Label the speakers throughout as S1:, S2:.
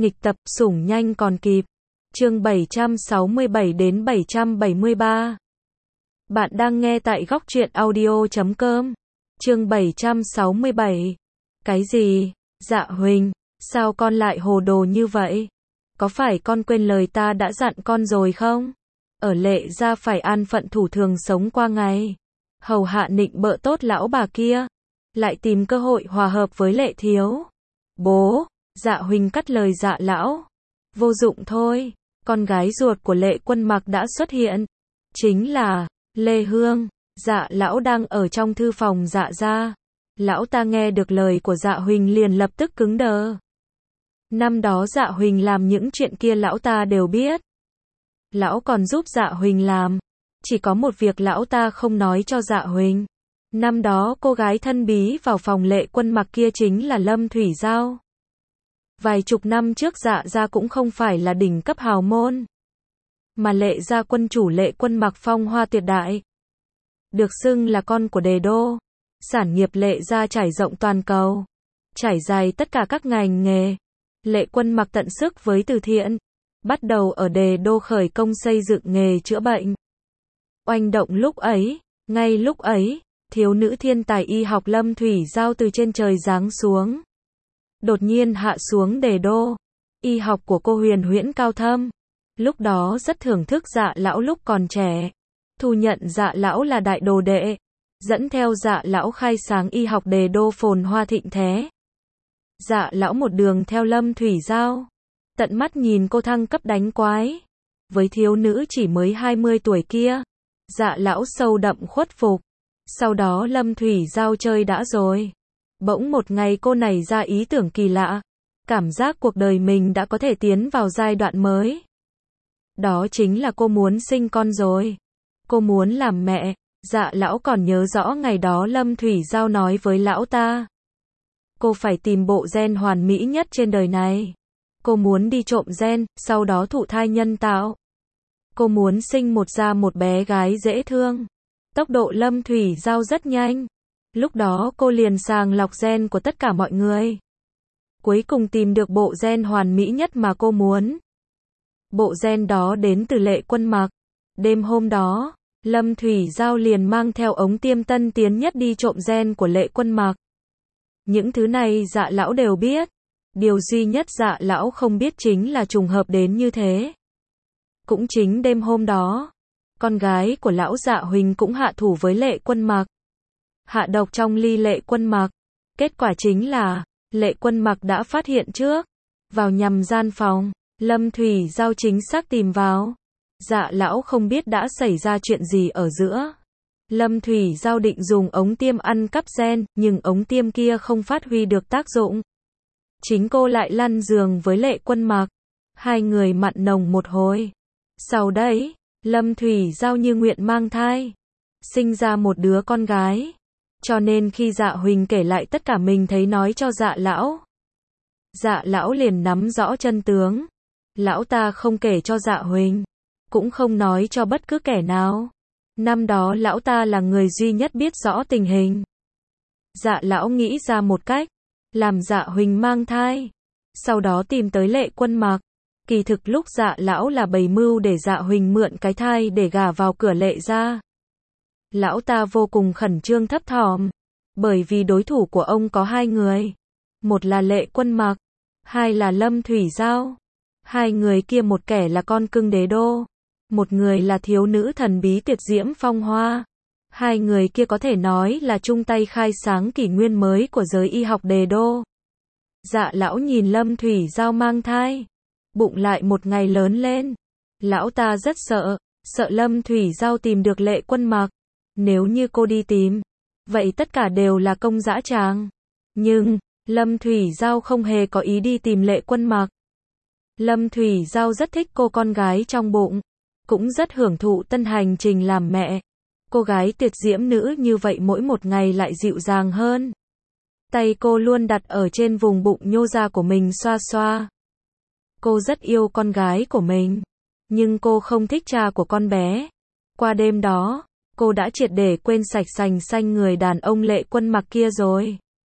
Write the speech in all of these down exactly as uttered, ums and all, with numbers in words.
S1: Nghịch tập, sủng nhanh còn kịp. Chương bảy trăm sáu mươi bảy đến bảy trăm bảy mươi ba. Bạn đang nghe tại góc truyện audio chấm com. Chương bảy trăm sáu mươi bảy. Cái gì? Dạ Huỳnh, sao con lại hồ đồ như vậy? Có phải con quên lời ta đã dặn con rồi không? Ở Lệ gia phải an phận thủ thường sống qua ngày, hầu hạ nịnh bợ tốt lão bà kia, lại tìm cơ hội hòa hợp với Lệ thiếu. Bố, Dạ Huỳnh cắt lời Dạ lão. Vô dụng thôi, con gái ruột của Lệ Quân Mặc đã xuất hiện. Chính là Lê Hương. Dạ lão đang ở trong thư phòng Dạ gia. Lão ta nghe được lời của Dạ Huỳnh liền lập tức cứng đờ. Năm đó Dạ Huỳnh làm những chuyện kia lão ta đều biết. Lão còn giúp Dạ Huỳnh làm. Chỉ có một việc lão ta không nói cho Dạ Huỳnh. Năm đó cô gái thân bí vào phòng Lệ Quân Mặc kia chính là Lâm Thủy Giao. Vài chục năm trước Dạ gia cũng không phải là đỉnh cấp hào môn, mà Lệ gia quân chủ Lệ Quân Mặc phong hoa tuyệt đại, được xưng là con của Đề đô. Sản nghiệp Lệ gia trải rộng toàn cầu, trải dài tất cả các ngành nghề. Lệ Quân Mặc tận sức với từ thiện, bắt đầu ở Đề đô khởi công xây dựng nghề chữa bệnh. Oanh động lúc ấy, ngay lúc ấy, thiếu nữ thiên tài y học Lâm Thủy Giao từ trên trời giáng xuống. Đột nhiên hạ xuống Đề đô. Y học của cô huyền huyễn cao thâm. Lúc đó rất thưởng thức Dạ lão lúc còn trẻ. Thu nhận Dạ lão là đại đồ đệ. Dẫn theo Dạ lão khai sáng y học Đề đô phồn hoa thịnh thế. Dạ lão một đường theo Lâm Thủy Giao. Tận mắt nhìn cô thăng cấp đánh quái. Với thiếu nữ chỉ mới hai mươi tuổi kia, Dạ lão sâu đậm khuất phục. Sau đó Lâm Thủy Giao chơi đã rồi. Bỗng một ngày cô nảy ra ý tưởng kỳ lạ. Cảm giác cuộc đời mình đã có thể tiến vào giai đoạn mới. Đó chính là cô muốn sinh con rồi. Cô muốn làm mẹ. Dạ lão còn nhớ rõ ngày đó Lâm Thủy Giao nói với lão ta. Cô phải tìm bộ gen hoàn mỹ nhất trên đời này. Cô muốn đi trộm gen, sau đó thụ thai nhân tạo. Cô muốn sinh một ra một bé gái dễ thương. Tốc độ Lâm Thủy Giao rất nhanh. Lúc đó cô liền sàng lọc gen của tất cả mọi người. Cuối cùng tìm được bộ gen hoàn mỹ nhất mà cô muốn. Bộ gen đó đến từ Lệ Quân Mặc. Đêm hôm đó, Lâm Thủy Giao liền mang theo ống tiêm tân tiến nhất đi trộm gen của Lệ Quân Mặc. Những thứ này Dạ lão đều biết. Điều duy nhất Dạ lão không biết chính là trùng hợp đến như thế. Cũng chính đêm hôm đó, con gái của lão Dạ Huỳnh cũng hạ thủ với Lệ Quân Mặc. Hạ độc trong ly Lệ Quân Mặc. Kết quả chính là, Lệ Quân Mặc đã phát hiện trước. Vào nhằm gian phòng, Lâm Thủy Giao chính xác tìm vào. Dạ lão không biết đã xảy ra chuyện gì ở giữa. Lâm Thủy Giao định dùng ống tiêm ăn cắp gen, nhưng ống tiêm kia không phát huy được tác dụng. Chính cô lại lăn giường với Lệ Quân Mặc. Hai người mặn nồng một hồi. Sau đấy, Lâm Thủy Giao như nguyện mang thai. Sinh ra một đứa con gái. Cho nên khi Dạ Huỳnh kể lại tất cả mình thấy nói cho Dạ lão. Dạ lão liền nắm rõ chân tướng. Lão ta không kể cho Dạ Huỳnh. Cũng không nói cho bất cứ kẻ nào. Năm đó lão ta là người duy nhất biết rõ tình hình. Dạ lão nghĩ ra một cách. Làm Dạ Huỳnh mang thai. Sau đó tìm tới Lệ Quân Mặc. Kỳ thực lúc Dạ lão là bày mưu để Dạ Huỳnh mượn cái thai để gả vào cửa Lệ gia. Lão ta vô cùng khẩn trương thấp thỏm. Bởi vì đối thủ của ông có hai người. Một là Lệ Quân Mặc. Hai là Lâm Thủy Giao. Hai người kia một kẻ là con cưng Đế đô. Một người là thiếu nữ thần bí tuyệt diễm phong hoa. Hai người kia có thể nói là chung tay khai sáng kỷ nguyên mới của giới y học Đề đô. Dạ lão nhìn Lâm Thủy Giao mang thai. Bụng lại một ngày lớn lên. Lão ta rất sợ. Sợ Lâm Thủy Giao tìm được Lệ Quân Mặc. Nếu như cô đi tìm, vậy tất cả đều là công dã tràng. Nhưng, Lâm Thủy Giao không hề có ý đi tìm Lệ Quân Mặc. Lâm Thủy Giao rất thích cô con gái trong bụng. Cũng rất hưởng thụ tân hành trình làm mẹ. Cô gái tuyệt diễm nữ như vậy mỗi một ngày lại dịu dàng hơn. Tay cô luôn đặt ở trên vùng bụng nhô ra của mình xoa xoa. Cô rất yêu con gái của mình. Nhưng cô không thích cha của con bé. Qua đêm đó, cô đã triệt để quên sạch sành xanh người đàn ông Lệ Quân Mặc kia rồi.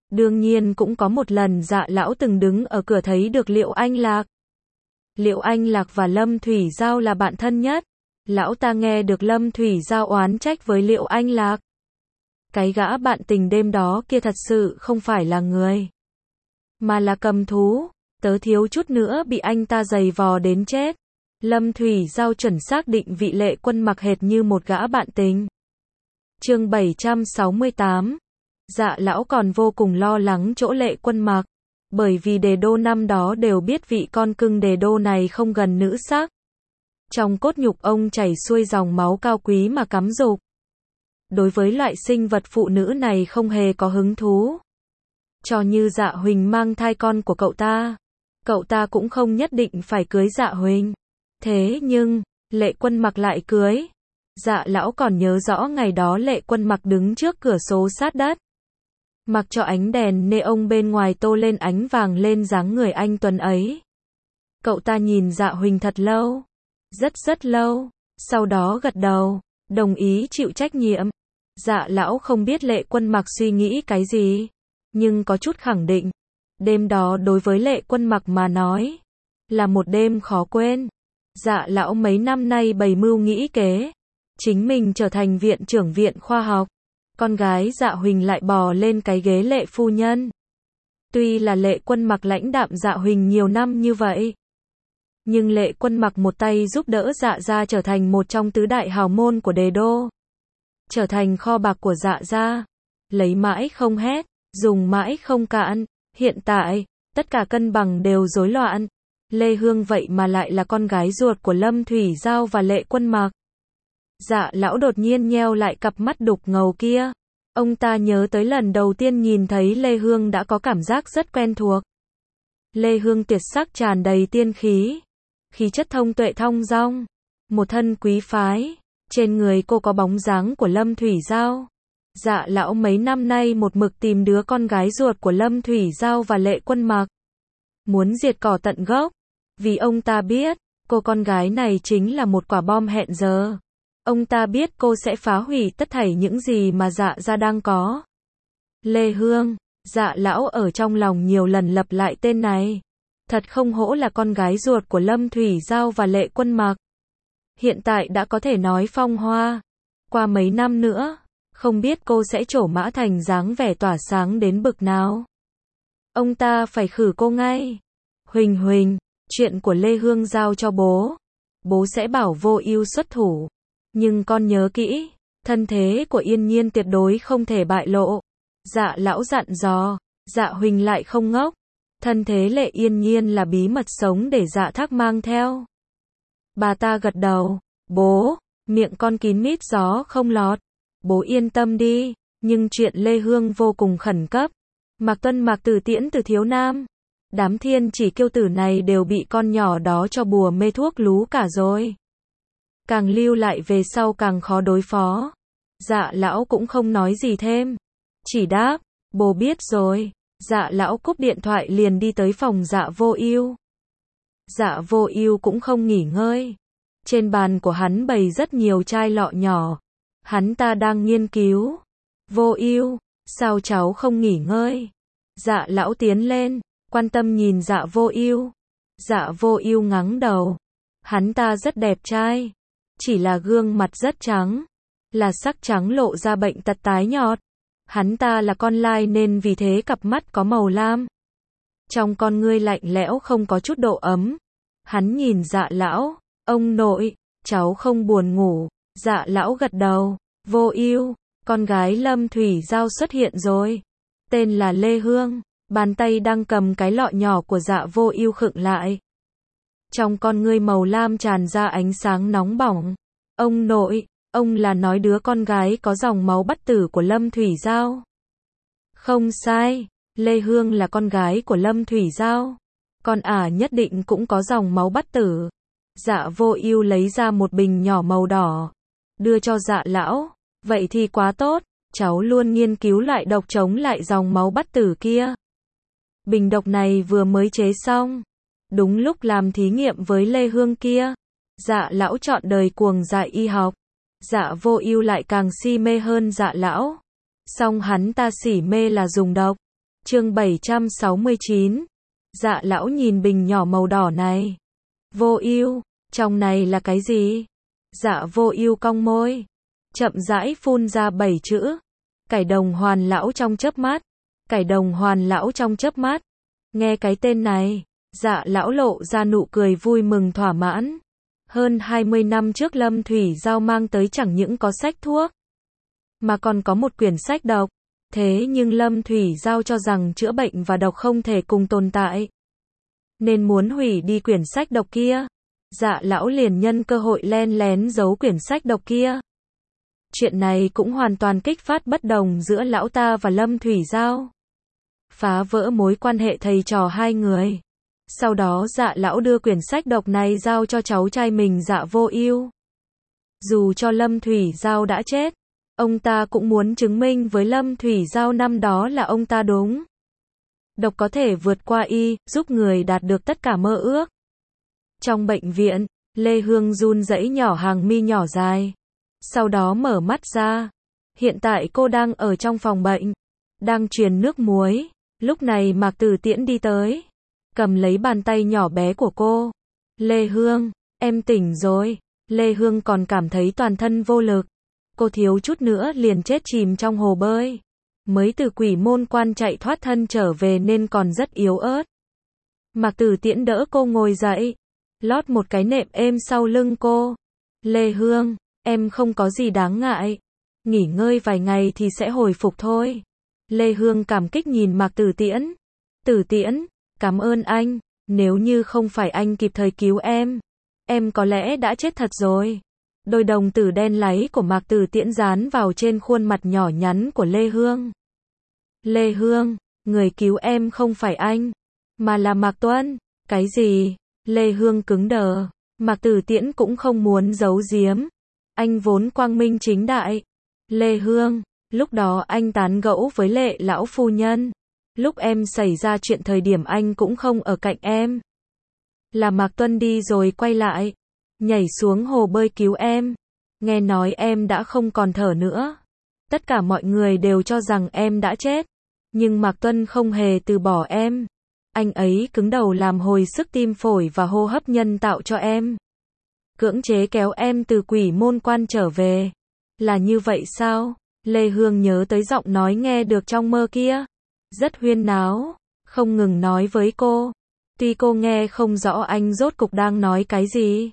S1: Đương nhiên cũng có một lần Dạ lão từng đứng ở cửa thấy được Liệu Anh Lạc. Liệu Anh Lạc và Lâm Thủy Giao là bạn thân nhất. Lão ta nghe được Lâm Thủy Giao oán trách với Liệu Anh Lạc. Cái gã bạn tình đêm đó kia thật sự không phải là người, mà là cầm thú. Tớ thiếu chút nữa bị anh ta giày vò đến chết. Lâm Thủy Giao chuẩn xác định vị Lệ Quân Mặc hệt như một gã bạn tình. Chương bảy trăm sáu mươi tám. Dạ lão còn vô cùng lo lắng chỗ Lệ Quân Mặc, bởi vì Đề Đô năm đó đều biết vị con cưng Đề Đô này không gần nữ sắc. Trong cốt nhục ông chảy xuôi dòng máu cao quý mà cắm dục. Đối với loại sinh vật phụ nữ này không hề có hứng thú. Cho như Dạ Huỳnh mang thai con của cậu ta, cậu ta cũng không nhất định phải cưới Dạ Huỳnh. Thế nhưng, Lệ Quân Mặc lại cưới. Dạ lão còn nhớ rõ ngày đó Lệ Quân Mặc đứng trước cửa sổ sát đất. Mặc cho ánh đèn neon bên ngoài tô lên ánh vàng lên dáng người anh tuấn ấy. Cậu ta nhìn Dạ Huỳnh thật lâu. Rất rất lâu. Sau đó gật đầu, đồng ý chịu trách nhiệm. Dạ lão không biết Lệ Quân Mặc suy nghĩ cái gì, nhưng có chút khẳng định. Đêm đó đối với Lệ Quân Mặc mà nói, là một đêm khó quên. Dạ lão mấy năm nay bày mưu nghĩ kế. Chính mình trở thành viện trưởng viện khoa học. Con gái Dạ Huỳnh lại bò lên cái ghế Lệ phu nhân. Tuy là Lệ Quân Mặc lãnh đạm Dạ Huỳnh nhiều năm như vậy, nhưng Lệ Quân Mặc một tay giúp đỡ Dạ gia trở thành một trong tứ đại hào môn của Đề Đô. Trở thành kho bạc của Dạ gia. Lấy mãi không hết, dùng mãi không cạn. Hiện tại, tất cả cân bằng đều rối loạn. Lê Hương vậy mà lại là con gái ruột của Lâm Thủy Giao và Lệ Quân Mặc. Dạ lão đột nhiên nheo lại cặp mắt đục ngầu kia. Ông ta nhớ tới lần đầu tiên nhìn thấy Lê Hương đã có cảm giác rất quen thuộc. Lê Hương tuyệt sắc tràn đầy tiên khí. Khí chất thông tuệ thong dong. Một thân quý phái. Trên người cô có bóng dáng của Lâm Thủy Giao. Dạ lão mấy năm nay một mực tìm đứa con gái ruột của Lâm Thủy Giao và Lệ Quân Mặc. Muốn diệt cỏ tận gốc. Vì ông ta biết, cô con gái này chính là một quả bom hẹn giờ. Ông ta biết cô sẽ phá hủy tất thảy những gì mà Dạ gia đang có. Lê Hương. Dạ lão ở trong lòng nhiều lần lặp lại tên này. Thật không hổ là con gái ruột của Lâm Thủy Giao và Lệ Quân Mặc. Hiện tại đã có thể nói phong hoa. Qua mấy năm nữa, không biết cô sẽ trổ mã thành dáng vẻ tỏa sáng đến bực nào. Ông ta phải khử cô ngay. Huỳnh Huỳnh, chuyện của Lê Hương giao cho bố. Bố sẽ bảo Vô Ưu xuất thủ. Nhưng con nhớ kỹ, thân thế của Yên Nhiên tuyệt đối không thể bại lộ. Dạ lão dặn dò. Dạ Huỳnh lại không ngốc. Thân thế Lệ Yên Nhiên là bí mật sống để Dạ Thác mang theo. Bà ta gật đầu. Bố, miệng con kín mít gió không lọt. Bố yên tâm đi, nhưng chuyện Lê Hương vô cùng khẩn cấp. Mạc Tuân Mạc Tử tiễn từ thiếu nam. Đám thiên chỉ kiêu tử này đều bị con nhỏ đó cho bùa mê thuốc lú cả rồi. Càng lưu lại về sau càng khó đối phó. Dạ lão cũng không nói gì thêm. Chỉ đáp, bố biết rồi. Dạ lão cúp điện thoại liền đi tới phòng Dạ Vô Ưu. Dạ Vô Ưu cũng không nghỉ ngơi. Trên bàn của hắn bày rất nhiều chai lọ nhỏ. Hắn ta đang nghiên cứu. Vô Ưu, sao cháu không nghỉ ngơi? Dạ lão tiến lên, quan tâm nhìn Dạ Vô Ưu. Dạ Vô Ưu ngắng đầu. Hắn ta rất đẹp trai, chỉ là gương mặt rất trắng, là sắc trắng lộ ra bệnh tật tái nhợt. Hắn ta là con lai nên vì thế cặp mắt có màu lam. Trong con ngươi lạnh lẽo không có chút độ ấm. Hắn nhìn Dạ lão, ông nội, cháu không buồn ngủ. Dạ lão gật đầu. Vô Ưu, con gái Lâm Thủy Giao xuất hiện rồi. Tên là Lê Hương. Bàn tay đang cầm cái lọ nhỏ của Dạ Vô Ưu khựng lại. Trong con ngươi màu lam tràn ra ánh sáng nóng bỏng. Ông nội, ông là nói đứa con gái có dòng máu bất tử của Lâm Thủy Giao. Không sai, Lê Hương là con gái của Lâm Thủy Giao. Con ả nhất định cũng có dòng máu bất tử. Dạ Vô Ưu lấy ra một bình nhỏ màu đỏ, đưa cho Dạ lão. Vậy thì quá tốt, cháu luôn nghiên cứu loại độc chống lại dòng máu bất tử kia. Bình độc này vừa mới chế xong, đúng lúc làm thí nghiệm với Lê Hương kia. Dạ lão chọn đời cuồng dại y học. Dạ Vô Ưu lại càng si mê hơn Dạ lão. Song hắn ta xỉ mê là dùng độc. Chương bảy trăm sáu mươi chín. Dạ lão nhìn bình nhỏ màu đỏ này. Vô ưu, trong này là cái gì? Dạ vô ưu cong môi, chậm rãi phun ra bảy chữ. Cải đồng hoàn lão trong chớp mắt. Cải đồng hoàn lão trong chớp mắt. Nghe cái tên này, dạ lão lộ ra nụ cười vui mừng thỏa mãn. Hơn hai mươi năm trước Lâm Thủy Giao mang tới chẳng những có sách thuốc, mà còn có một quyển sách độc. Thế nhưng Lâm Thủy Giao cho rằng chữa bệnh và độc không thể cùng tồn tại, nên muốn hủy đi quyển sách độc kia. Dạ lão liền nhân cơ hội len lén giấu quyển sách độc kia. Chuyện này cũng hoàn toàn kích phát bất đồng giữa lão ta và Lâm Thủy Giao, phá vỡ mối quan hệ thầy trò hai người. Sau đó dạ lão đưa quyển sách độc này giao cho cháu trai mình Dạ Vô Ưu. Dù cho Lâm Thủy Giao đã chết, ông ta cũng muốn chứng minh với Lâm Thủy Giao năm đó là ông ta đúng. Độc có thể vượt qua y, giúp người đạt được tất cả mơ ước. Trong bệnh viện, Lê Hương run rẩy nhỏ hàng mi nhỏ dài. Sau đó mở mắt ra. Hiện tại cô đang ở trong phòng bệnh, đang truyền nước muối. Lúc này Mạc Tử Tiễn đi tới, cầm lấy bàn tay nhỏ bé của cô. Lê Hương, em tỉnh rồi. Lê Hương còn cảm thấy toàn thân vô lực. Cô thiếu chút nữa liền chết chìm trong hồ bơi. Mới từ Quỷ Môn Quan chạy thoát thân trở về nên còn rất yếu ớt. Mạc Tử Tiễn đỡ cô ngồi dậy, lót một cái nệm êm sau lưng cô. Lê Hương, em không có gì đáng ngại. Nghỉ ngơi vài ngày thì sẽ hồi phục thôi. Lê Hương cảm kích nhìn Mạc Tử Tiễn. Tử Tiễn, cảm ơn anh. Nếu như không phải anh kịp thời cứu em, em có lẽ đã chết thật rồi. Đôi đồng tử đen láy của Mạc Tử Tiễn dán vào trên khuôn mặt nhỏ nhắn của Lê Hương. Lê Hương, người cứu em không phải anh, mà là Mạc Tuân. Cái gì? Lê Hương cứng đờ. Mạc Tử Tiễn cũng không muốn giấu giếm. Anh vốn quang minh chính đại. Lê Hương, lúc đó anh tán gẫu với Lệ lão phu nhân. Lúc em xảy ra chuyện thời điểm anh cũng không ở cạnh em. Là Mạc Tuân đi rồi quay lại, nhảy xuống hồ bơi cứu em. Nghe nói em đã không còn thở nữa. Tất cả mọi người đều cho rằng em đã chết. Nhưng Mạc Tuân không hề từ bỏ em. Anh ấy cứng đầu làm hồi sức tim phổi và hô hấp nhân tạo cho em. Cưỡng chế kéo em từ Quỷ Môn Quan trở về. Là như vậy sao? Lê Hương nhớ tới giọng nói nghe được trong mơ kia. Rất huyên náo, không ngừng nói với cô. Tuy cô nghe không rõ anh rốt cục đang nói cái gì,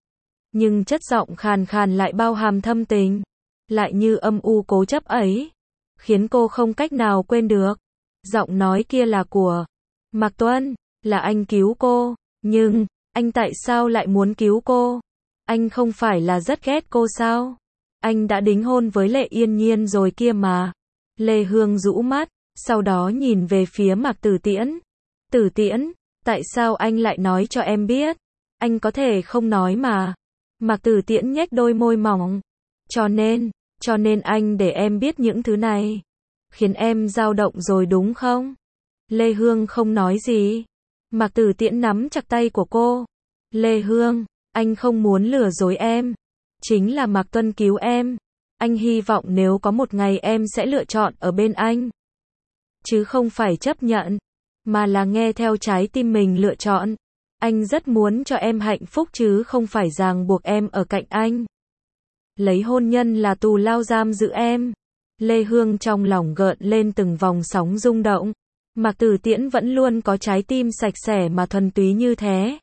S1: nhưng chất giọng khàn khàn lại bao hàm thâm tình, lại như âm u cố chấp ấy, khiến cô không cách nào quên được. Giọng nói kia là của Mạc Tuân, là anh cứu cô, nhưng anh tại sao lại muốn cứu cô? Anh không phải là rất ghét cô sao? Anh đã đính hôn với Lệ Yên Nhiên rồi kia mà. Lê Hương rũ mắt, sau đó nhìn về phía Mạc Tử Tiễn. Tử Tiễn, tại sao anh lại nói cho em biết? Anh có thể không nói mà. Mạc Tử Tiễn nhếch đôi môi mỏng. Cho nên, cho nên anh để em biết những thứ này, khiến em dao động rồi đúng không? Lê Hương không nói gì. Mạc Tử Tiễn nắm chặt tay của cô. Lê Hương, anh không muốn lừa dối em. Chính là Mạc Tuân cứu em. Anh hy vọng nếu có một ngày em sẽ lựa chọn ở bên anh. Chứ không phải chấp nhận, mà là nghe theo trái tim mình lựa chọn. Anh rất muốn cho em hạnh phúc chứ không phải ràng buộc em ở cạnh anh. Lấy hôn nhân là tù lao giam giữ em. Lê Hương trong lòng gợn lên từng vòng sóng rung động. Mạc Tử Tiễn vẫn luôn có trái tim sạch sẽ mà thuần túy như thế.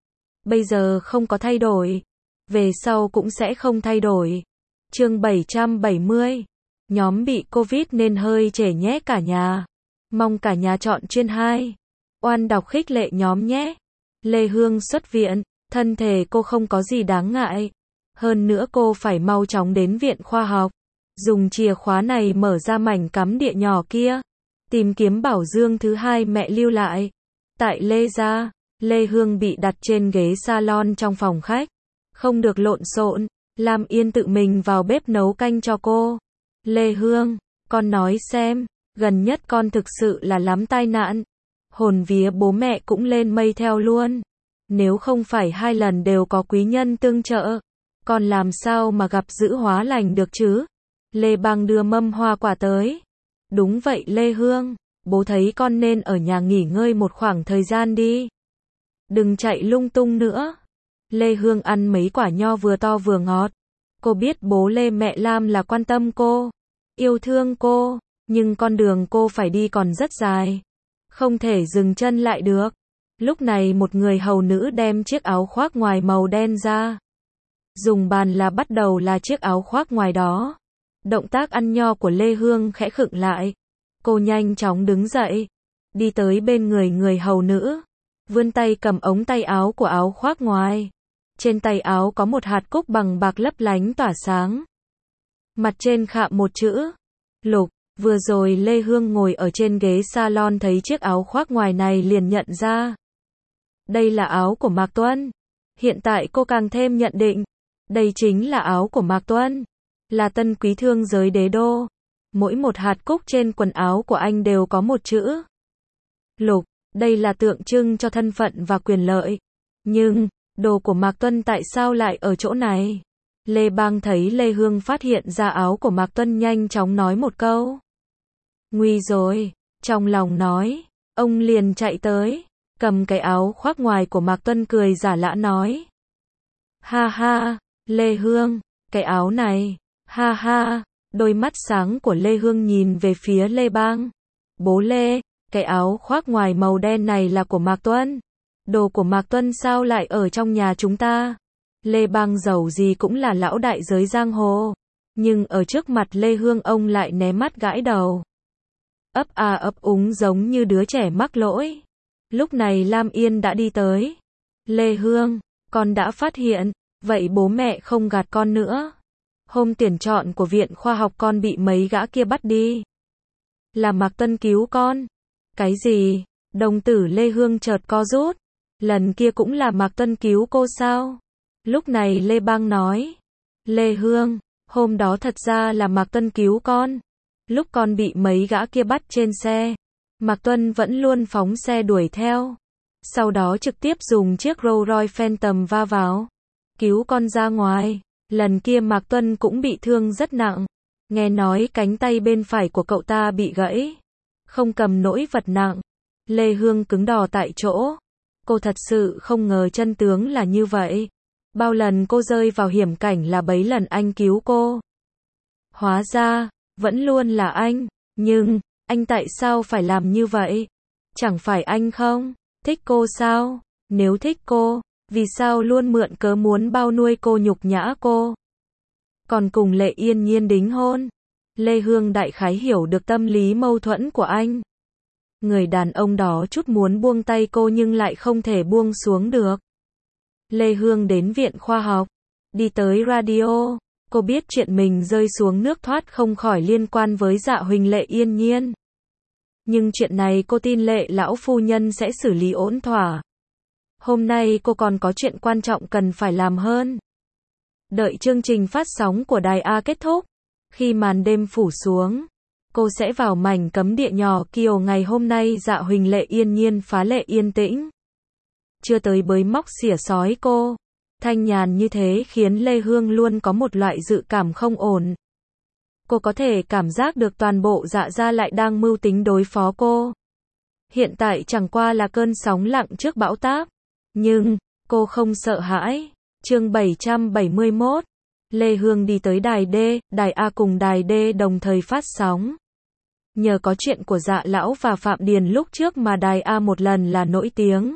S1: Bây giờ không có thay đổi, về sau cũng sẽ không thay đổi. Chương bảy trăm bảy mươi. Nhóm bị Covid nên hơi trễ nhé cả nhà. Mong cả nhà chọn chuyên hai. Oan đọc khích lệ nhóm nhé. Lê Hương xuất viện, thân thể cô không có gì đáng ngại. Hơn nữa cô phải mau chóng đến viện khoa học. Dùng chìa khóa này mở ra mảnh cắm địa nhỏ kia. Tìm kiếm bảo dương thứ hai mẹ lưu lại. Tại Lê gia, Lê Hương bị đặt trên ghế salon trong phòng khách. Không được lộn xộn, Lam Yên tự mình vào bếp nấu canh cho cô. Lê Hương, con nói xem, gần nhất con thực sự là lắm tai nạn. Hồn vía bố mẹ cũng lên mây theo luôn. Nếu không phải hai lần đều có quý nhân tương trợ, con làm sao mà gặp dữ hóa lành được chứ? Lê Bang đưa mâm hoa quả tới. Đúng vậy Lê Hương, bố thấy con nên ở nhà nghỉ ngơi một khoảng thời gian đi. Đừng chạy lung tung nữa. Lê Hương ăn mấy quả nho vừa to vừa ngọt. Cô biết bố Lê mẹ Lam là quan tâm cô, yêu thương cô, nhưng con đường cô phải đi còn rất dài. Không thể dừng chân lại được. Lúc này một người hầu nữ đem chiếc áo khoác ngoài màu đen ra. Dùng bàn là bắt đầu là chiếc áo khoác ngoài đó. Động tác ăn nho của Lê Hương khẽ khựng lại. Cô nhanh chóng đứng dậy, đi tới bên người người hầu nữ, vươn tay cầm ống tay áo của áo khoác ngoài. Trên tay áo có một hạt cúc bằng bạc lấp lánh tỏa sáng. Mặt trên khạm một chữ Lục. Vừa rồi Lê Hương ngồi ở trên ghế salon thấy chiếc áo khoác ngoài này liền nhận ra. Đây là áo của Mạc Tuân. Hiện tại cô càng thêm nhận định, đây chính là áo của Mạc Tuân, là tân quý thương giới đế đô. Mỗi một hạt cúc trên quần áo của anh đều có một chữ Lục, đây là tượng trưng cho thân phận và quyền lợi. Nhưng, đồ của Mạc Tuân tại sao lại ở chỗ này? Lê Bang thấy Lê Hương phát hiện ra áo của Mạc Tuân nhanh chóng nói một câu. Nguy rồi, trong lòng nói, ông liền chạy tới, cầm cái áo khoác ngoài của Mạc Tuân cười giả lạ nói. Ha ha, Lê Hương, cái áo này, ha ha, đôi mắt sáng của Lê Hương nhìn về phía Lê Bang. Bố Lê, cái áo khoác ngoài màu đen này là của Mạc Tuân. Đồ của Mạc Tuân sao lại ở trong nhà chúng ta? Lê Bang dầu gì cũng là lão đại giới giang hồ. Nhưng ở trước mặt Lê Hương ông lại né mắt gãi đầu. Ấp a ấp úng giống như đứa trẻ mắc lỗi. Lúc này Lam Yên đã đi tới. Lê Hương, con đã phát hiện, vậy bố mẹ không gạt con nữa. Hôm tuyển chọn của viện khoa học con bị mấy gã kia bắt đi. Là Mạc Tuân cứu con. Cái gì? Đồng tử Lê Hương chợt co rút. Lần kia cũng là Mạc Tuân cứu cô sao? Lúc này Lê Bang nói. Lê Hương, hôm đó thật ra là Mạc Tuân cứu con. Lúc con bị mấy gã kia bắt trên xe, Mạc Tuân vẫn luôn phóng xe đuổi theo. Sau đó trực tiếp dùng chiếc Rolls Royce Phantom va vào, cứu con ra ngoài. Lần kia Mạc Tuân cũng bị thương rất nặng. Nghe nói cánh tay bên phải của cậu ta bị gãy. Không cầm nổi vật nặng. Lê Hương cứng đờ tại chỗ. Cô thật sự không ngờ chân tướng là như vậy. Bao lần cô rơi vào hiểm cảnh là bấy lần anh cứu cô. Hóa ra, vẫn luôn là anh. Nhưng, anh tại sao phải làm như vậy? Chẳng phải anh không thích cô sao? Nếu thích cô, vì sao luôn mượn cớ muốn bao nuôi cô nhục nhã cô? Còn cùng Lệ Yên Nhiên đính hôn. Lê Hương đại khái hiểu được tâm lý mâu thuẫn của anh. Người đàn ông đó chút muốn buông tay cô nhưng lại không thể buông xuống được. Lê Hương đến viện khoa học, đi tới radio, cô biết chuyện mình rơi xuống nước thoát không khỏi liên quan với Dạ Huỳnh Lệ Yên Nhiên. Nhưng chuyện này cô tin Lệ lão phu nhân sẽ xử lý ổn thỏa. Hôm nay cô còn có chuyện quan trọng cần phải làm hơn. Đợi chương trình phát sóng của Đài A kết thúc, khi màn đêm phủ xuống, cô sẽ vào mảnh cấm địa nhỏ Kiều. Ngày hôm nay Dạ Huỳnh Lệ Yên Nhiên phá lệ yên tĩnh. Chưa tới bới móc xỉa sói cô. Thanh nhàn như thế khiến Lê Hương luôn có một loại dự cảm không ổn. Cô có thể cảm giác được toàn bộ Dạ gia lại đang mưu tính đối phó cô. Hiện tại chẳng qua là cơn sóng lặng trước bão táp. Nhưng, cô không sợ hãi. Chương bảy trăm bảy mươi mốt. Lê Hương đi tới đài D, đài A cùng đài D đồng thời phát sóng. Nhờ có chuyện của Dạ lão và Phạm Điền lúc trước mà đài A một lần là nổi tiếng.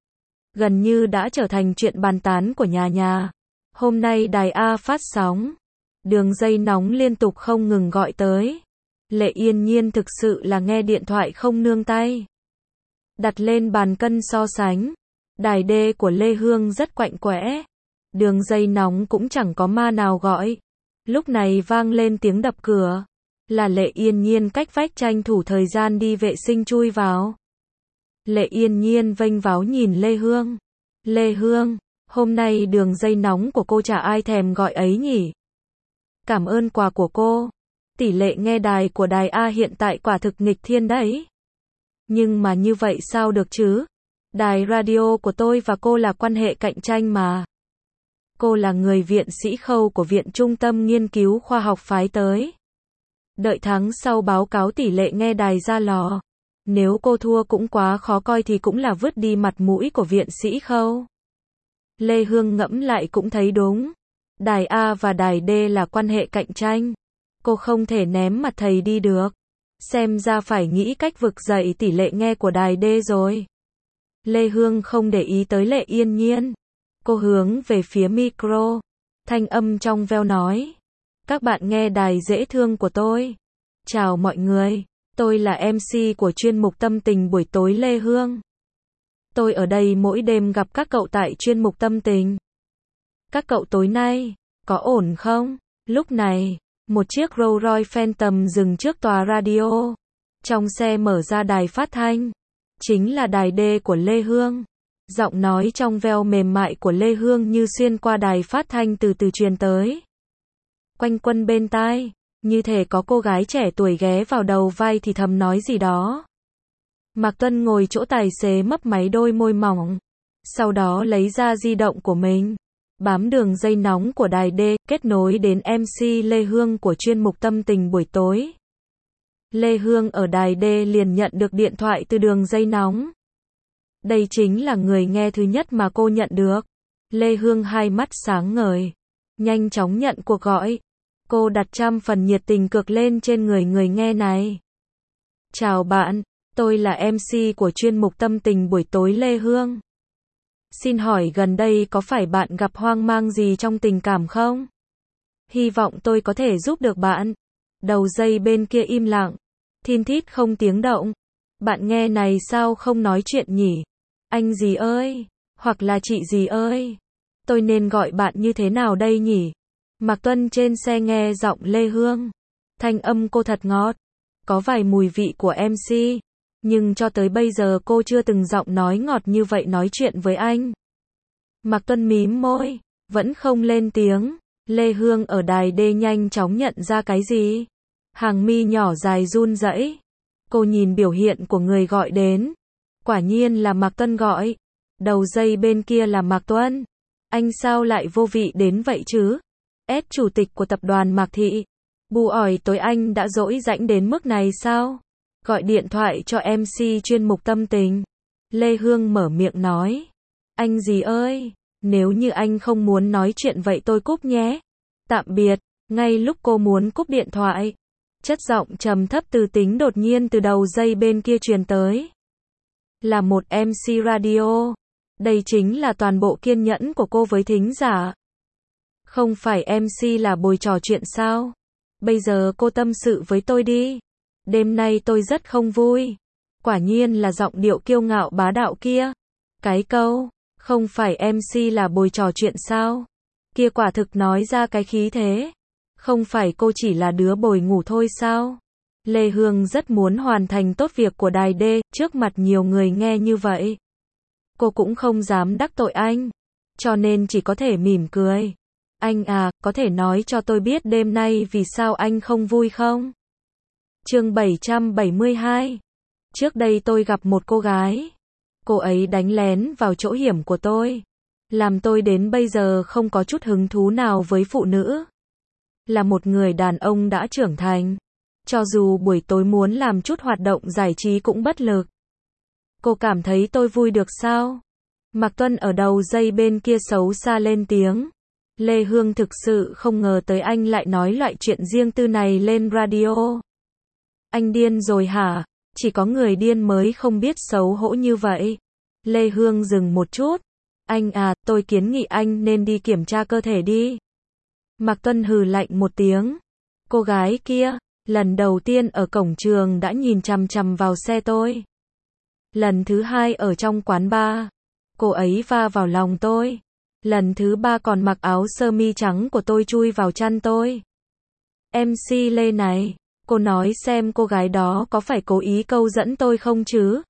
S1: Gần như đã trở thành chuyện bàn tán của nhà nhà. Hôm nay đài A phát sóng. Đường dây nóng liên tục không ngừng gọi tới. Lệ Yên Nhiên thực sự là nghe điện thoại không nương tay. Đặt lên bàn cân so sánh. Đài D của Lê Hương rất quạnh quẽ. Đường dây nóng cũng chẳng có ma nào gọi. Lúc này vang lên tiếng đập cửa. Là Lệ Yên Nhiên cách vách tranh thủ thời gian đi vệ sinh chui vào. Lệ Yên Nhiên vênh váo nhìn Lê Hương. Lê Hương, hôm nay đường dây nóng của cô chả ai thèm gọi ấy nhỉ? Cảm ơn quà của cô. Tỷ lệ nghe đài của đài A hiện tại quả thực nghịch thiên đấy. Nhưng mà như vậy sao được chứ? Đài radio của tôi và cô là quan hệ cạnh tranh mà. Cô là người viện sĩ Khâu của Viện Trung tâm Nghiên cứu Khoa học phái tới. Đợi tháng sau báo cáo tỷ lệ nghe đài ra lò. Nếu cô thua cũng quá khó coi thì cũng là vứt đi mặt mũi của viện sĩ Khâu. Lê Hương ngẫm lại cũng thấy đúng. Đài A và đài D là quan hệ cạnh tranh. Cô không thể ném mặt thầy đi được. Xem ra phải nghĩ cách vực dậy tỷ lệ nghe của đài D rồi. Lê Hương không để ý tới Lệ Yên Nhiên. Cô hướng về phía micro. Thanh âm trong veo nói. Các bạn nghe đài dễ thương của tôi. Chào mọi người. Tôi là em xê của chuyên mục Tâm Tình buổi tối Lê Hương. Tôi ở đây mỗi đêm gặp các cậu tại chuyên mục Tâm Tình. Các cậu tối nay, có ổn không? Lúc này, một chiếc Rolls Royce Phantom dừng trước tòa radio. Trong xe mở ra đài phát thanh. Chính là đài D của Lê Hương. Giọng nói trong veo mềm mại của Lê Hương như xuyên qua đài phát thanh từ từ truyền tới. Quanh quân bên tai, như thể có cô gái trẻ tuổi ghé vào đầu vai thì thầm nói gì đó. Mạc Tuân ngồi chỗ tài xế mấp máy đôi môi mỏng. Sau đó lấy ra di động của mình. Bám đường dây nóng của đài D, kết nối đến em xê Lê Hương của chuyên mục Tâm Tình buổi tối. Lê Hương ở đài D liền nhận được điện thoại từ đường dây nóng. Đây chính là người nghe thứ nhất mà cô nhận được. Lê Hương hai mắt sáng ngời. Nhanh chóng nhận cuộc gọi. Cô đặt trăm phần nhiệt tình cược lên trên người người nghe này. Chào bạn, tôi là em xê của chuyên mục Tâm Tình buổi tối Lê Hương. Xin hỏi gần đây có phải bạn gặp hoang mang gì trong tình cảm không? Hy vọng tôi có thể giúp được bạn. Đầu dây bên kia im lặng. Thin thít không tiếng động. Bạn nghe này sao không nói chuyện nhỉ? Anh gì ơi? Hoặc là chị gì ơi? Tôi nên gọi bạn như thế nào đây nhỉ? Mạc Tuân trên xe nghe giọng Lê Hương. Thanh âm cô thật ngọt. Có vài mùi vị của em xê. Nhưng cho tới bây giờ cô chưa từng giọng nói ngọt như vậy nói chuyện với anh. Mạc Tuân mím môi. Vẫn không lên tiếng. Lê Hương ở đài D nhanh chóng nhận ra cái gì? Hàng mi nhỏ dài run rẩy. Cô nhìn biểu hiện của người gọi đến. Quả nhiên là Mạc Tuân gọi. Đầu dây bên kia là Mạc Tuân. Anh sao lại vô vị đến vậy chứ? S chủ tịch của tập đoàn Mạc Thị. Bù ỏi tối anh đã dỗi rãnh đến mức này sao? Gọi điện thoại cho em xê chuyên mục Tâm Tình. Lê Hương mở miệng nói. Anh gì ơi, nếu như anh không muốn nói chuyện vậy tôi cúp nhé. Tạm biệt. Ngay lúc cô muốn cúp điện thoại, chất giọng trầm thấp từ tính đột nhiên từ đầu dây bên kia truyền tới. Là một em xê radio. Đây chính là toàn bộ kiên nhẫn của cô với thính giả. Không phải em xê là bồi trò chuyện sao? Bây giờ cô tâm sự với tôi đi. Đêm nay tôi rất không vui. Quả nhiên là giọng điệu kiêu ngạo bá đạo kia. Cái câu, không phải em xê là bồi trò chuyện sao? Kia quả thực nói ra cái khí thế. Không phải cô chỉ là đứa bồi ngủ thôi sao? Lê Hương rất muốn hoàn thành tốt việc của đài D, trước mặt nhiều người nghe như vậy. Cô cũng không dám đắc tội anh. Cho nên chỉ có thể mỉm cười. Anh à, có thể nói cho tôi biết đêm nay vì sao anh không vui không? Chương bảy trăm bảy mươi hai. Trước đây tôi gặp một cô gái. Cô ấy đánh lén vào chỗ hiểm của tôi. Làm tôi đến bây giờ không có chút hứng thú nào với phụ nữ. Là một người đàn ông đã trưởng thành. Cho dù buổi tối muốn làm chút hoạt động giải trí cũng bất lực. Cô cảm thấy tôi vui được sao? Mạc Tuân ở đầu dây bên kia xấu xa lên tiếng. Lê Hương thực sự không ngờ tới anh lại nói loại chuyện riêng tư này lên radio. Anh điên rồi hả? Chỉ có người điên mới không biết xấu hổ như vậy. Lê Hương dừng một chút. Anh à, tôi kiến nghị anh nên đi kiểm tra cơ thể đi. Mạc Tuân hừ lạnh một tiếng. Cô gái kia, lần đầu tiên ở cổng trường đã nhìn chằm chằm vào xe tôi. Lần thứ hai ở trong quán bar, cô ấy va vào lòng tôi. Lần thứ ba còn mặc áo sơ mi trắng của tôi chui vào chăn tôi. em xê Lê này, cô nói xem cô gái đó có phải cố ý câu dẫn tôi không chứ?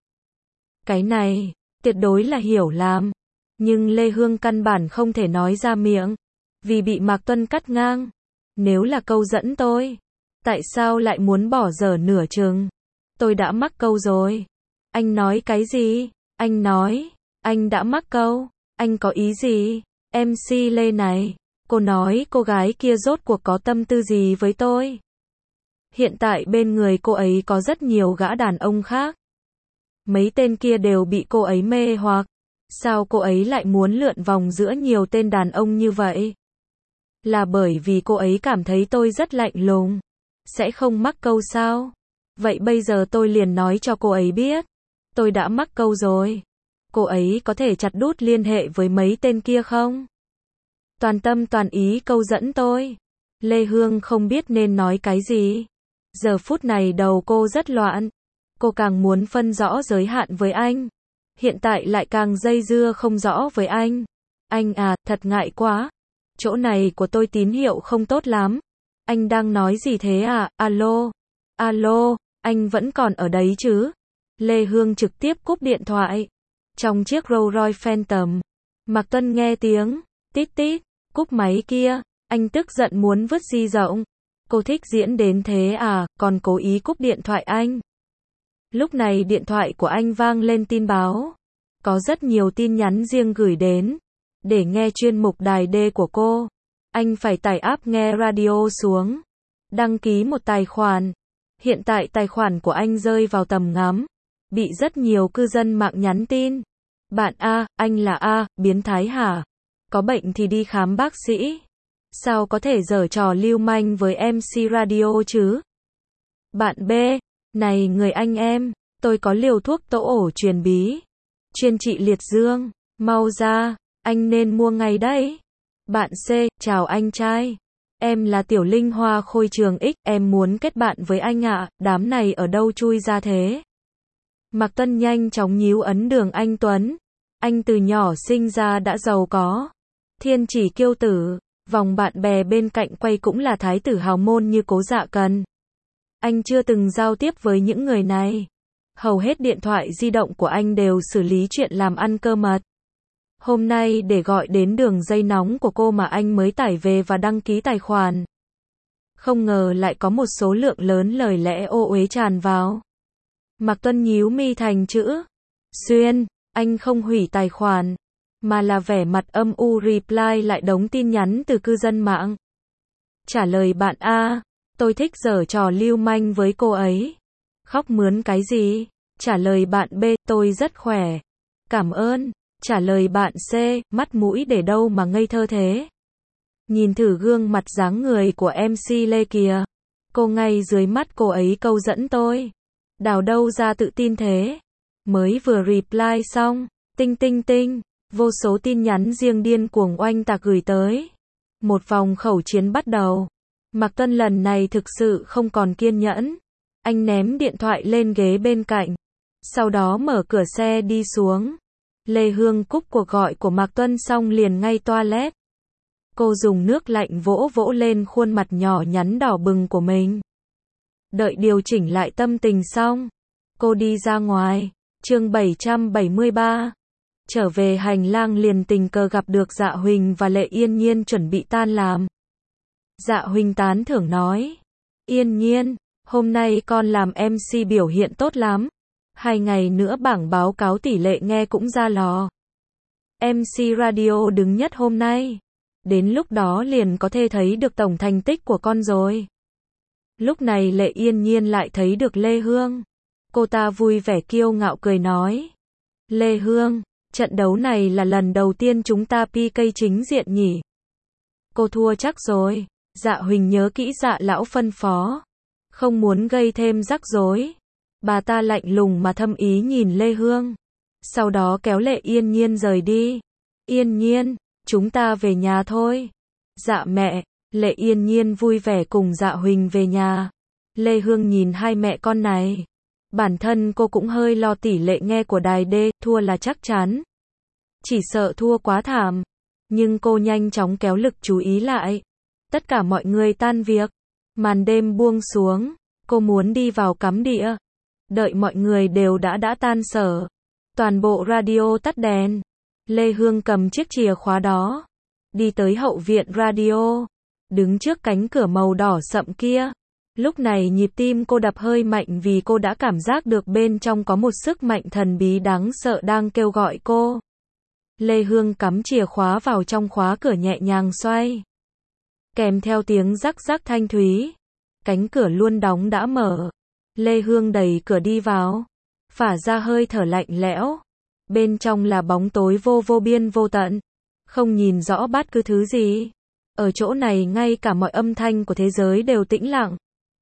S1: Cái này, tuyệt đối là hiểu lầm. Nhưng Lê Hương căn bản không thể nói ra miệng. Vì bị Mạc Tuân cắt ngang. Nếu là câu dẫn tôi, tại sao lại muốn bỏ dở nửa chừng? Tôi đã mắc câu rồi. Anh nói cái gì? Anh nói, anh đã mắc câu. Anh có ý gì? em xê Lê này, cô nói cô gái kia rốt cuộc có tâm tư gì với tôi? Hiện tại bên người cô ấy có rất nhiều gã đàn ông khác. Mấy tên kia đều bị cô ấy mê hoặc. Sao cô ấy lại muốn lượn vòng giữa nhiều tên đàn ông như vậy? Là bởi vì cô ấy cảm thấy tôi rất lạnh lùng. Sẽ không mắc câu sao? Vậy bây giờ tôi liền nói cho cô ấy biết. Tôi đã mắc câu rồi. Cô ấy có thể chặt đút liên hệ với mấy tên kia không? Toàn tâm toàn ý câu dẫn tôi. Lê Hương không biết nên nói cái gì. Giờ phút này đầu cô rất loạn. Cô càng muốn phân rõ giới hạn với anh. Hiện tại lại càng dây dưa không rõ với anh. Anh à, thật ngại quá. Chỗ này của tôi tín hiệu không tốt lắm. Anh đang nói gì thế à? Alo? Alo? Anh vẫn còn ở đấy chứ? Lê Hương trực tiếp cúp điện thoại. Trong chiếc Rolls Royce Phantom, Mạc Tuân nghe tiếng tít tít, cúp máy kia. Anh tức giận muốn vứt di động. Cô thích diễn đến thế à, còn cố ý cúp điện thoại anh. Lúc này điện thoại của anh vang lên tin báo. Có rất nhiều tin nhắn riêng gửi đến. Để nghe chuyên mục đài D của cô, anh phải tải app nghe radio xuống. Đăng ký một tài khoản. Hiện tại tài khoản của anh rơi vào tầm ngắm. Bị rất nhiều cư dân mạng nhắn tin. Bạn A, anh là A, biến thái hả? Có bệnh thì đi khám bác sĩ. Sao có thể giở trò lưu manh với em xê radio chứ? Bạn B, này người anh em, tôi có liều thuốc tỗ ổ truyền bí. Chuyên trị liệt dương, mau ra, anh nên mua ngay đấy. Bạn C, chào anh trai. Em là Tiểu Linh Hoa Khôi Trường X, em muốn kết bạn với anh ạ, đám này ở đâu chui ra thế? Mạc Tuân nhanh chóng nhíu ấn Đường Anh Tuấn. Anh từ nhỏ sinh ra đã giàu có. Thiên chỉ kiêu tử, vòng bạn bè bên cạnh quay cũng là thái tử hào môn như Cố Dạ Cần. Anh chưa từng giao tiếp với những người này. Hầu hết điện thoại di động của anh đều xử lý chuyện làm ăn cơ mật. Hôm nay để gọi đến đường dây nóng của cô mà anh mới tải về và đăng ký tài khoản. Không ngờ lại có một số lượng lớn lời lẽ ô uế tràn vào. Mạc Tuân nhíu mi thành chữ xuyên, anh không hủy tài khoản, mà là vẻ mặt âm u reply lại đống tin nhắn từ cư dân mạng. Trả lời bạn A, tôi thích giở trò lưu manh với cô ấy. Khóc mướn cái gì? Trả lời bạn B, tôi rất khỏe. Cảm ơn. Trả lời bạn C, mắt mũi để đâu mà ngây thơ thế. Nhìn thử gương mặt dáng người của em xê Lê kìa. Cô ngay dưới mắt cô ấy câu dẫn tôi. Đào đâu ra tự tin thế? Mới vừa reply xong, tinh tinh tinh, vô số tin nhắn riêng điên cuồng oanh tạc gửi tới. Một vòng khẩu chiến bắt đầu. Mạc Tuân lần này thực sự không còn kiên nhẫn. Anh ném điện thoại lên ghế bên cạnh. Sau đó mở cửa xe đi xuống. Lê Hương cúp cuộc gọi của Mạc Tuân xong liền ngay toilet. Cô dùng nước lạnh vỗ vỗ lên khuôn mặt nhỏ nhắn đỏ bừng của mình. Đợi điều chỉnh lại tâm tình xong, cô đi ra ngoài. Chương bảy trăm bảy mươi ba. Trở về hành lang liền tình cờ gặp được Dạ Huỳnh và Lệ Yên Nhiên chuẩn bị tan làm. Dạ Huỳnh tán thưởng nói. Yên Nhiên, hôm nay con làm em xê biểu hiện tốt lắm. Hai ngày nữa bảng báo cáo tỷ lệ nghe cũng ra lò. em xê radio đứng nhất hôm nay. Đến lúc đó liền có thể thấy được tổng thành tích của con rồi. Lúc này Lệ Yên Nhiên lại thấy được Lê Hương. Cô ta vui vẻ kiêu ngạo cười nói. Lê Hương, trận đấu này là lần đầu tiên chúng ta pê ca chính diện nhỉ? Cô thua chắc rồi. Dạ Huỳnh nhớ kỹ Dạ lão phân phó. Không muốn gây thêm rắc rối. Bà ta lạnh lùng mà thâm ý nhìn Lê Hương. Sau đó kéo Lệ Yên Nhiên rời đi. Yên Nhiên, chúng ta về nhà thôi. Dạ mẹ. Lệ Yên Nhiên vui vẻ cùng Dạ Huỳnh về nhà. Lê Hương nhìn hai mẹ con này. Bản thân cô cũng hơi lo tỷ lệ nghe của đài D, thua là chắc chắn. Chỉ sợ thua quá thảm. Nhưng cô nhanh chóng kéo lực chú ý lại. Tất cả mọi người tan việc. Màn đêm buông xuống. Cô muốn đi vào cắm đĩa. Đợi mọi người đều đã đã tan sở. Toàn bộ radio tắt đèn. Lê Hương cầm chiếc chìa khóa đó. Đi tới hậu viện radio. Đứng trước cánh cửa màu đỏ sậm kia. Lúc này nhịp tim cô đập hơi mạnh vì cô đã cảm giác được bên trong có một sức mạnh thần bí đáng sợ đang kêu gọi cô. Lê Hương cắm chìa khóa vào trong khóa cửa nhẹ nhàng xoay. Kèm theo tiếng rắc rắc thanh thúy. Cánh cửa luôn đóng đã mở. Lê Hương đẩy cửa đi vào. phả ra hơi thở lạnh lẽo. Bên trong là bóng tối vô vô biên vô tận. Không nhìn rõ bát cứ thứ gì. Ở chỗ này ngay cả mọi âm thanh của thế giới đều tĩnh lặng.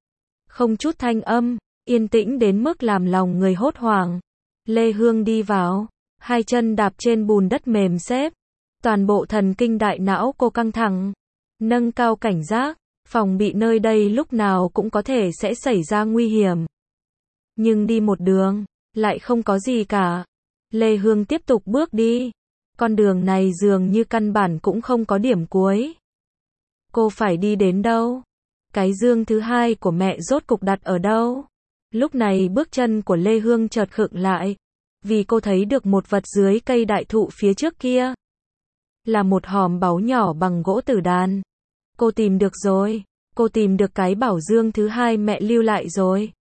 S1: Không chút thanh âm, yên tĩnh đến mức làm lòng người hốt hoảng. Lê Hương đi vào, hai chân đạp trên bùn đất mềm xếp. Toàn bộ thần kinh đại não cô căng thẳng, nâng cao cảnh giác, phòng bị nơi đây lúc nào cũng có thể sẽ xảy ra nguy hiểm. Nhưng đi một đường, lại không có gì cả. Lê Hương tiếp tục bước đi. Con đường này dường như căn bản cũng không có điểm cuối. Cô phải đi đến đâu? Cái dương thứ hai của mẹ rốt cục đặt ở đâu? Lúc này bước chân của Lê Hương chợt khựng lại. Vì cô thấy được một vật dưới cây đại thụ phía trước kia. Là một hòm báu nhỏ bằng gỗ tử đàn. Cô tìm được rồi. Cô tìm được cái bảo dương thứ hai mẹ lưu lại rồi.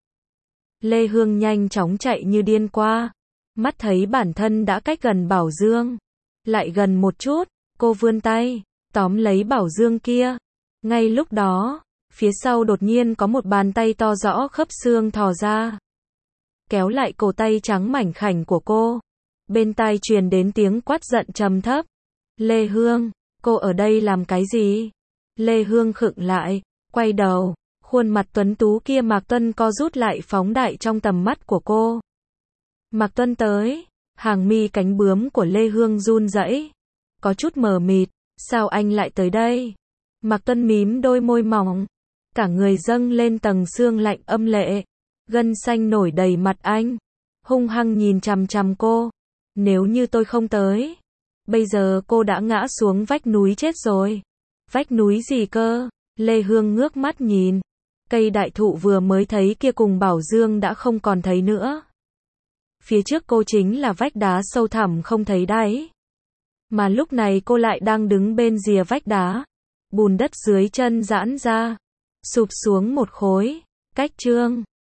S1: Lê Hương nhanh chóng chạy như điên qua. Mắt thấy bản thân đã cách gần bảo dương. Lại gần một chút, cô vươn tay, tóm lấy bảo dương kia. Ngay lúc đó, phía sau đột nhiên có một bàn tay to rõ khớp xương thò ra. Kéo lại cổ tay trắng mảnh khảnh của cô. Bên tai truyền đến tiếng quát giận trầm thấp. Lê Hương, cô ở đây làm cái gì? Lê Hương khựng lại, quay đầu, khuôn mặt tuấn tú kia Mạc Tuân co rút lại phóng đại trong tầm mắt của cô. Mạc Tuân tới, hàng mi cánh bướm của Lê Hương run rẩy, có chút mờ mịt, sao anh lại tới đây? Mạc Tuân mím đôi môi mỏng, cả người dâng lên tầng xương lạnh âm lệ, gân xanh nổi đầy mặt anh, hung hăng nhìn chằm chằm cô. Nếu như tôi không tới, bây giờ cô đã ngã xuống vách núi chết rồi. Vách núi gì cơ? Lê Hương ngước mắt nhìn, cây đại thụ vừa mới thấy kia cùng bảo dương đã không còn thấy nữa. Phía trước cô chính là vách đá sâu thẳm không thấy đáy. Mà lúc này cô lại đang đứng bên rìa vách đá. Bùn đất dưới chân giãn ra, sụp xuống một khối. Cách chương